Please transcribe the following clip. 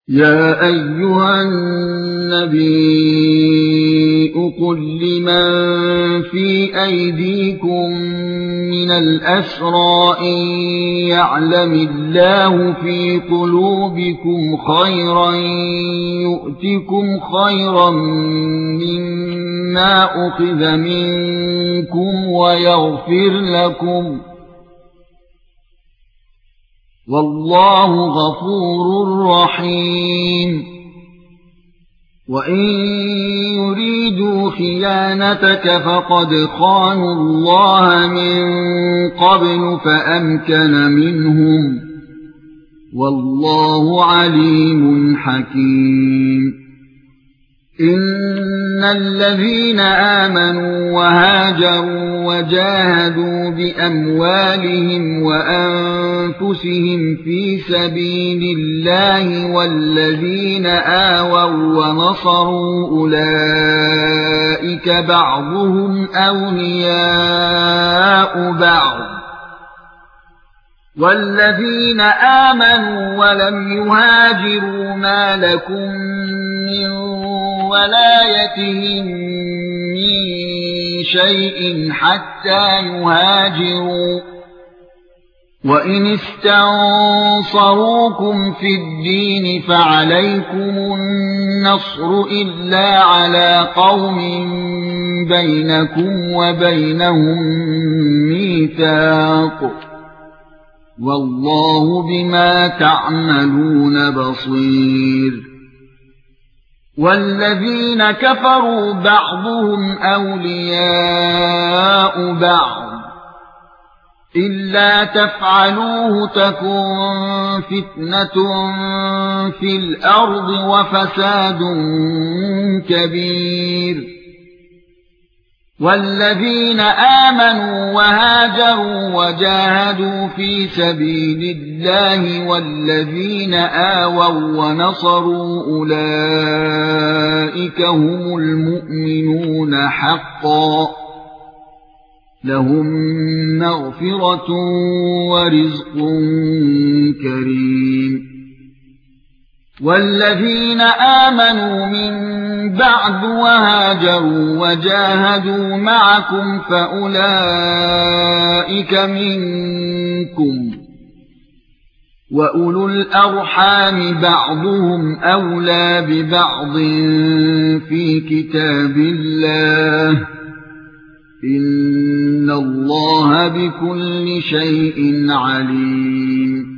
يا أيها النبي قل لمن في أيديكم من الأسرى إن يعلم الله في قلوبكم خيرا يؤتكم خيرا مما أخذ منكم ويغفر لكم والله غفور رحيم. وإن يريدوا خيانتك فقد خانوا الله من قبل فأمكن منهم والله عليم حكيم. إن الذين آمنوا وهاجروا وجاهدوا بأموالهم وأنفسهم في سبيل الله والذين آووا ونصروا أولئك بعضهم أولياء بعض والذين آمنوا ولم يهاجروا ما لكم من ولايتهم من شيء حتى يهاجروا وإن استنصروكم في الدين فعليكم النصر إلا على قوم بينكم وبينهم ميثاق والله بما تعملون بصير. والذين كفروا بعضهم أولياء بعض إلا تفعلوه تكن فتنة في الأرض وفساد كبير. والذين آمنوا وهاجروا وجاهدوا في سبيل الله والذين آووا ونصروا أولئك هم المؤمنون حقا لهم مغفرة ورزق كريم. والذين آمنوا من بعد وهاجروا وجاهدوا معكم فأولئك منكم وأولو الأرحام بعضهم أولى ببعض في كتاب الله إن الله بكل شيء عليم.